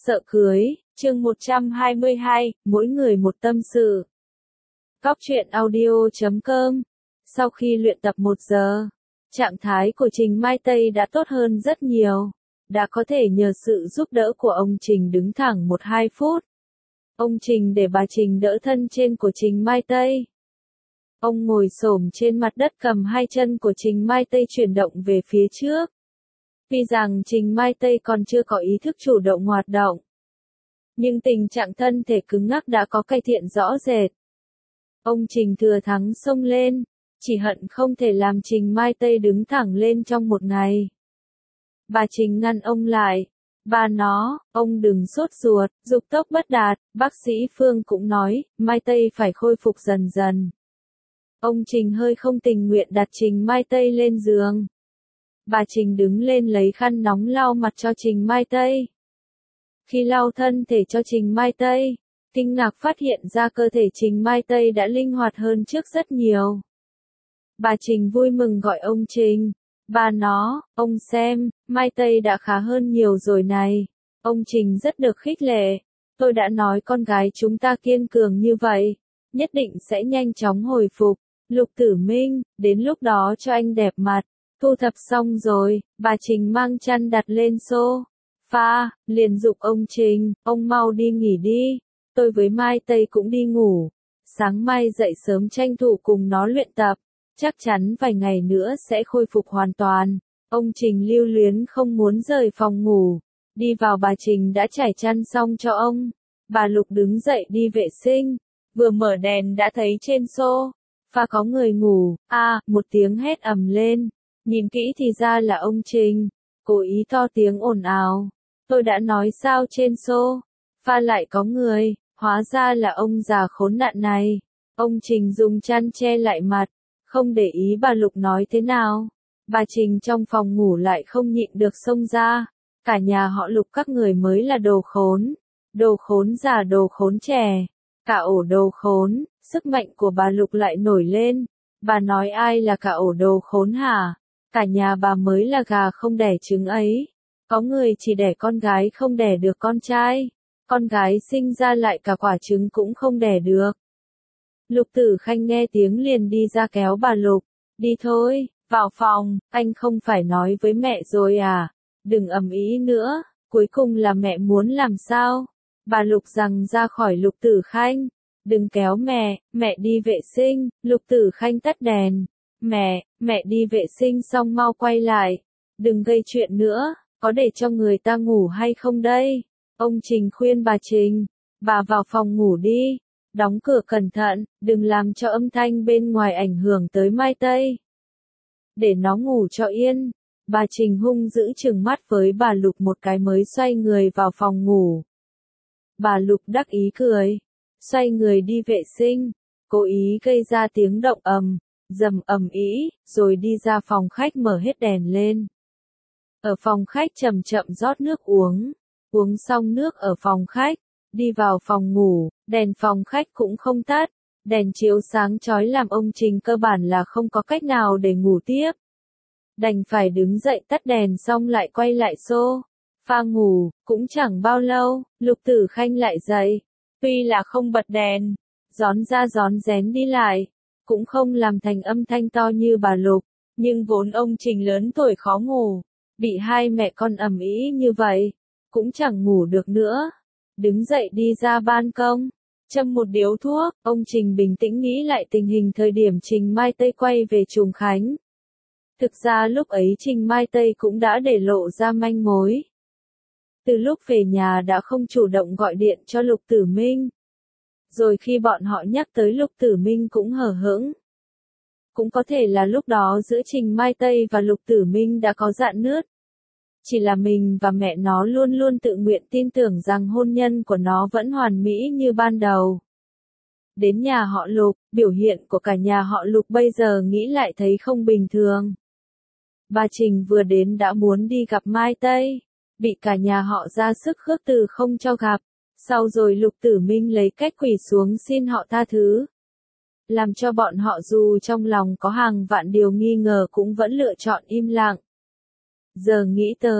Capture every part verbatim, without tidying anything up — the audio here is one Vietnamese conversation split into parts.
Sợ cưới, chương một trăm hai mươi hai, mỗi người một tâm sự. Góc truyện audio chấm com. Sau khi luyện tập một giờ, trạng thái của Trình Mai Tây đã tốt hơn rất nhiều. Đã có thể nhờ sự giúp đỡ của ông Trình đứng thẳng một hai phút. Ông Trình để bà Trình đỡ thân trên của Trình Mai Tây. Ông ngồi xổm trên mặt đất cầm hai chân của Trình Mai Tây chuyển động về phía trước. Tuy rằng Trình Mai Tây còn chưa có ý thức chủ động hoạt động, nhưng tình trạng thân thể cứng ngắc đã có cải thiện rõ rệt. Ông Trình thừa thắng xông lên, chỉ hận không thể làm Trình Mai Tây đứng thẳng lên trong một ngày. Bà Trình ngăn ông lại. Bà nó, ông đừng sốt ruột, dục tốc bất đạt, bác sĩ Phương cũng nói, Mai Tây phải khôi phục dần dần. Ông Trình hơi không tình nguyện đặt Trình Mai Tây lên giường. Bà Trình đứng lên lấy khăn nóng lau mặt cho Trình Mai Tây. Khi lau thân thể cho Trình Mai Tây, kinh ngạc phát hiện ra cơ thể Trình Mai Tây đã linh hoạt hơn trước rất nhiều. Bà Trình vui mừng gọi ông Trình. Bà nó, ông xem, Mai Tây đã khá hơn nhiều rồi này. Ông Trình rất được khích lệ. Tôi đã nói con gái chúng ta kiên cường như vậy, nhất định sẽ nhanh chóng hồi phục. Lục Tử Minh, đến lúc đó cho anh đẹp mặt. Thu thập xong rồi, bà Trình mang chăn đặt lên sofa, liền giục ông Trình, ông mau đi nghỉ đi, tôi với Mai Tây cũng đi ngủ, sáng mai dậy sớm tranh thủ cùng nó luyện tập, chắc chắn vài ngày nữa sẽ khôi phục hoàn toàn. Ông Trình lưu luyến không muốn rời phòng ngủ, đi vào bà Trình đã trải chăn xong cho ông, bà Lục đứng dậy đi vệ sinh, vừa mở đèn đã thấy trên sofa có người ngủ, a à, một tiếng hét ầm lên. Nhìn kỹ thì ra là ông Trình, cố ý to tiếng ồn ào. Tôi đã nói sao trên sofa lại có người, hóa ra là ông già khốn nạn này. Ông Trình dùng chăn che lại mặt, không để ý bà Lục nói thế nào. Bà Trình trong phòng ngủ lại không nhịn được xông ra. Cả nhà họ Lục các người mới là đồ khốn. Đồ khốn già đồ khốn trẻ. Cả ổ đồ khốn, sức mạnh của bà Lục lại nổi lên. Bà nói ai là cả ổ đồ khốn hả? Cả nhà bà mới là gà không đẻ trứng ấy. Có người chỉ đẻ con gái không đẻ được con trai. Con gái sinh ra lại cả quả trứng cũng không đẻ được. Lục Tử Khanh nghe tiếng liền đi ra kéo bà Lục. Đi thôi, vào phòng, anh không phải nói với mẹ rồi à? Đừng ầm ĩ nữa, cuối cùng là mẹ muốn làm sao? Bà Lục giằng ra khỏi Lục Tử Khanh. Đừng kéo mẹ, mẹ đi vệ sinh. Lục Tử Khanh tắt đèn. Mẹ, mẹ đi vệ sinh xong mau quay lại. Đừng gây chuyện nữa, có để cho người ta ngủ hay không đây? Ông Trình khuyên bà Trình. Bà vào phòng ngủ đi. Đóng cửa cẩn thận, đừng làm cho âm thanh bên ngoài ảnh hưởng tới Mai Tây. Để nó ngủ cho yên. Bà Trình hung dữ trừng mắt với bà Lục một cái mới xoay người vào phòng ngủ. Bà Lục đắc ý cười. Xoay người đi vệ sinh. Cố ý gây ra tiếng động ầm. Dầm ầm ĩ, rồi đi ra phòng khách mở hết đèn lên. Ở phòng khách chậm chậm rót nước uống, uống xong nước ở phòng khách, đi vào phòng ngủ, đèn phòng khách cũng không tắt, đèn chiếu sáng chói làm ông Trình cơ bản là không có cách nào để ngủ tiếp. Đành phải đứng dậy tắt đèn xong lại quay lại sofa ngủ, cũng chẳng bao lâu, Lục Tử Khanh lại dậy, tuy là không bật đèn, rón ra rón rén đi lại. Cũng không làm thành âm thanh to như bà Lục, nhưng vốn ông Trình lớn tuổi khó ngủ, bị hai mẹ con ầm ĩ như vậy, cũng chẳng ngủ được nữa. Đứng dậy đi ra ban công, châm một điếu thuốc, ông Trình bình tĩnh nghĩ lại tình hình thời điểm Trình Mai Tây quay về Trùng Khánh. Thực ra lúc ấy Trình Mai Tây cũng đã để lộ ra manh mối. Từ lúc về nhà đã không chủ động gọi điện cho Lục Tử Minh. Rồi khi bọn họ nhắc tới Lục Tử Minh cũng hờ hững. Cũng có thể là lúc đó giữa Trình Mai Tây và Lục Tử Minh đã có rạn nứt. Chỉ là mình và mẹ nó luôn luôn tự nguyện tin tưởng rằng hôn nhân của nó vẫn hoàn mỹ như ban đầu. Đến nhà họ Lục, biểu hiện của cả nhà họ Lục bây giờ nghĩ lại thấy không bình thường. Bà Trình vừa đến đã muốn đi gặp Mai Tây, bị cả nhà họ ra sức khước từ không cho gặp. Sau rồi Lục Tử Minh lấy cách quỳ xuống xin họ tha thứ. Làm cho bọn họ dù trong lòng có hàng vạn điều nghi ngờ cũng vẫn lựa chọn im lặng. Giờ nghĩ tới,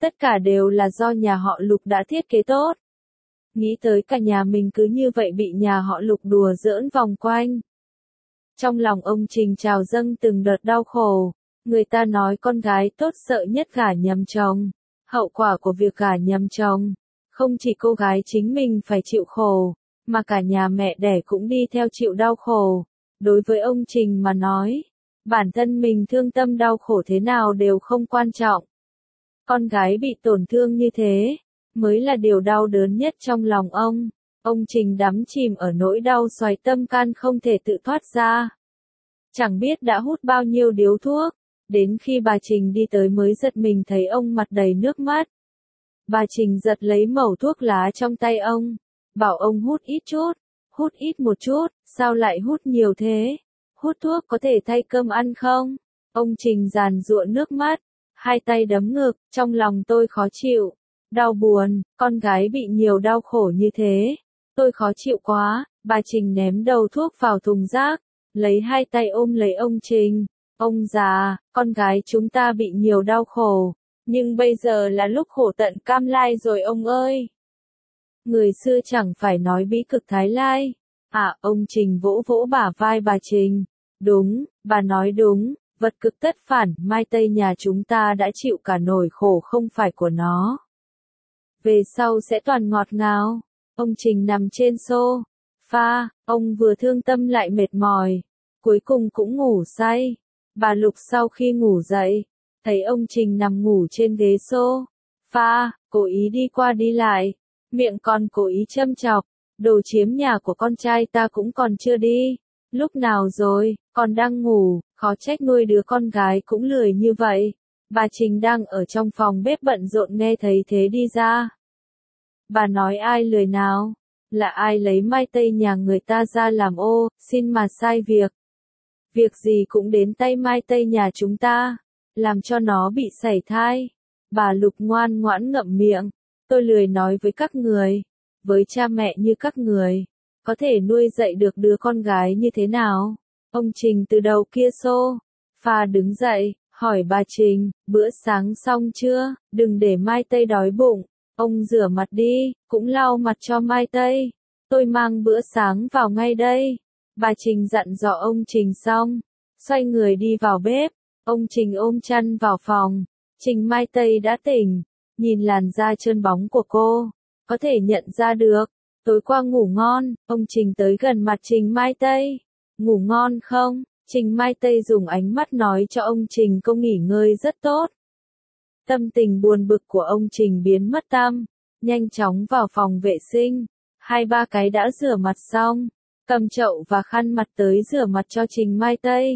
Tất cả đều là do nhà họ Lục đã thiết kế tốt. Nghĩ tới cả nhà mình cứ như vậy bị nhà họ Lục đùa giỡn vòng quanh. Trong lòng ông Trình trào dâng từng đợt đau khổ. Người ta nói con gái tốt sợ nhất gả nhầm chồng. Hậu quả của việc gả nhầm chồng, không chỉ cô gái chính mình phải chịu khổ, mà cả nhà mẹ đẻ cũng đi theo chịu đau khổ. Đối với ông Trình mà nói, bản thân mình thương tâm đau khổ thế nào đều không quan trọng. Con gái bị tổn thương như thế, mới là điều đau đớn nhất trong lòng ông. Ông Trình đắm chìm ở nỗi đau xoáy tâm can không thể tự thoát ra. Chẳng biết đã hút bao nhiêu điếu thuốc, đến khi bà Trình đi tới mới giật mình thấy ông mặt đầy nước mắt. Bà Trình giật lấy mẩu thuốc lá trong tay ông, bảo ông hút ít chút, hút ít một chút, sao lại hút nhiều thế? Hút thuốc có thể thay cơm ăn không? Ông Trình giàn giụa nước mắt, hai tay đấm ngực, trong lòng tôi khó chịu, đau buồn, con gái bị nhiều đau khổ như thế, tôi khó chịu quá. Bà Trình ném đầu thuốc vào thùng rác, lấy hai tay ôm lấy ông Trình. Ông già, con gái chúng ta bị nhiều đau khổ, nhưng bây giờ là lúc khổ tận cam lai rồi ông ơi. Người xưa chẳng phải nói bí cực thái lai. À, ông Trình vỗ vỗ bả vai bà Trình. Đúng, bà nói đúng, vật cực tất phản, mai tây nhà chúng ta đã chịu cả nỗi khổ không phải của nó. Về sau sẽ toàn ngọt ngào. Ông Trình nằm trên sofa, ông vừa thương tâm lại mệt mỏi, cuối cùng cũng ngủ say. Bà Lục sau khi ngủ dậy, thấy ông Trình nằm ngủ trên ghế sofa, cố ý đi qua đi lại, miệng còn cố ý châm chọc, đồ chiếm nhà của con trai ta cũng còn chưa đi, lúc nào rồi, còn đang ngủ, khó trách nuôi đứa con gái cũng lười như vậy. Bà Trình đang ở trong phòng bếp bận rộn nghe thấy thế đi ra. Bà nói ai lười nào, là ai lấy mai tây nhà người ta ra làm ô, xin mà sai việc. Việc gì cũng đến tay mai tây nhà chúng ta, làm cho nó bị sảy thai. Bà Lục ngoan ngoãn ngậm miệng, tôi lười nói với các người, với cha mẹ như các người, có thể nuôi dạy được đứa con gái như thế nào? Ông Trình từ đầu kia sofa đứng dậy, hỏi bà Trình, bữa sáng xong chưa, đừng để mai tây đói bụng, ông rửa mặt đi, cũng lau mặt cho mai tây, tôi mang bữa sáng vào ngay đây. Bà Trình dặn dò ông Trình xong, xoay người đi vào bếp, ông Trình ôm chăn vào phòng. Trình Mai Tây đã tỉnh, nhìn làn da trơn bóng của cô, có thể nhận ra được, tối qua ngủ ngon. Ông Trình tới gần mặt Trình Mai Tây, ngủ ngon không? Trình Mai Tây dùng ánh mắt nói cho ông Trình cô nghỉ ngơi rất tốt. Tâm tình buồn bực của ông Trình biến mất tâm, nhanh chóng vào phòng vệ sinh, hai ba cái đã rửa mặt xong, cầm chậu và khăn mặt tới rửa mặt cho Trình Mai Tây.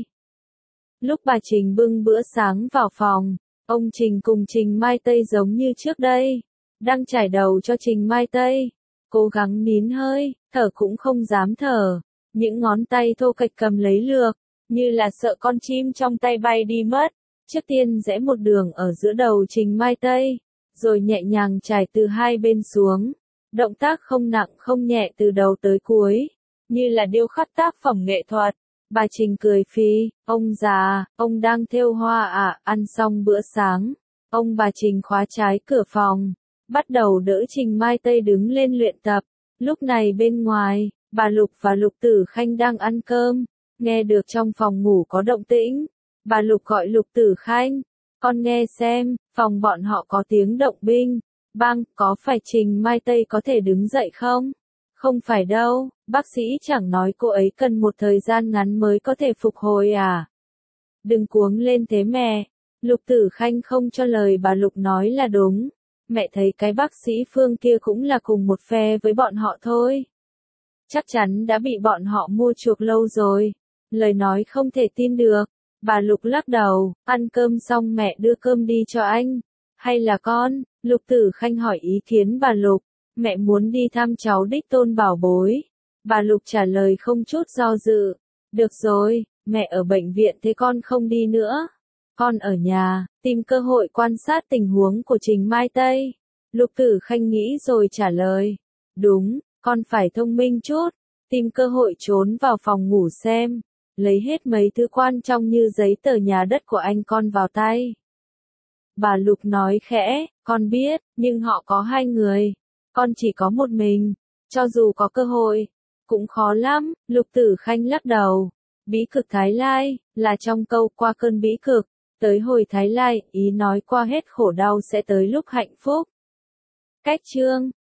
Lúc bà Trình bưng bữa sáng vào phòng, ông Trình cùng Trình Mai Tây giống như trước đây, đang trải đầu cho Trình Mai Tây, cố gắng nín hơi, thở cũng không dám thở, những ngón tay thô kệch cầm lấy lược, như là sợ con chim trong tay bay đi mất. Trước tiên rẽ một đường ở giữa đầu Trình Mai Tây, rồi nhẹ nhàng trải từ hai bên xuống, động tác không nặng không nhẹ từ đầu tới cuối, như là điêu khắc tác phẩm nghệ thuật. Bà Trình cười phì, ông già, ông đang thêu hoa à? Ăn xong bữa sáng, ông bà Trình khóa trái cửa phòng, bắt đầu đỡ Trình Mai Tây đứng lên luyện tập. Lúc này bên ngoài, bà Lục và Lục Tử Khanh đang ăn cơm, nghe được trong phòng ngủ có động tĩnh. Bà Lục gọi Lục Tử Khanh, con nghe xem, phòng bọn họ có tiếng động binh, bang, có phải Trình Mai Tây có thể đứng dậy không? Không phải đâu, bác sĩ chẳng nói cô ấy cần một thời gian ngắn mới có thể phục hồi à? Đừng cuống lên thế mẹ. Lục Tử Khanh không cho lời bà Lục nói là đúng. Mẹ thấy cái bác sĩ Phương kia cũng là cùng một phe với bọn họ thôi. Chắc chắn đã bị bọn họ mua chuộc lâu rồi. Lời nói không thể tin được. Bà Lục lắc đầu, ăn cơm xong mẹ đưa cơm đi cho anh. Hay là con? Lục Tử Khanh hỏi ý kiến bà Lục. Mẹ muốn đi thăm cháu đích tôn bảo bối. Bà Lục trả lời không chút do dự. Được rồi, mẹ ở bệnh viện thế con không đi nữa. Con ở nhà, tìm cơ hội quan sát tình huống của Trình Mai Tây. Lục Tử Khanh nghĩ rồi trả lời. Đúng, con phải thông minh chút. Tìm cơ hội trốn vào phòng ngủ xem. Lấy hết mấy thứ quan trọng như giấy tờ nhà đất của anh con vào tay. Bà Lục nói khẽ, con biết, nhưng họ có hai người. Con chỉ có một mình. Cho dù có cơ hội, cũng khó lắm. Lục Tử Khanh lắc đầu. Bĩ cực Thái Lai, là trong câu qua cơn bĩ cực. Tới hồi Thái Lai, ý nói qua hết khổ đau sẽ tới lúc hạnh phúc. Cách chương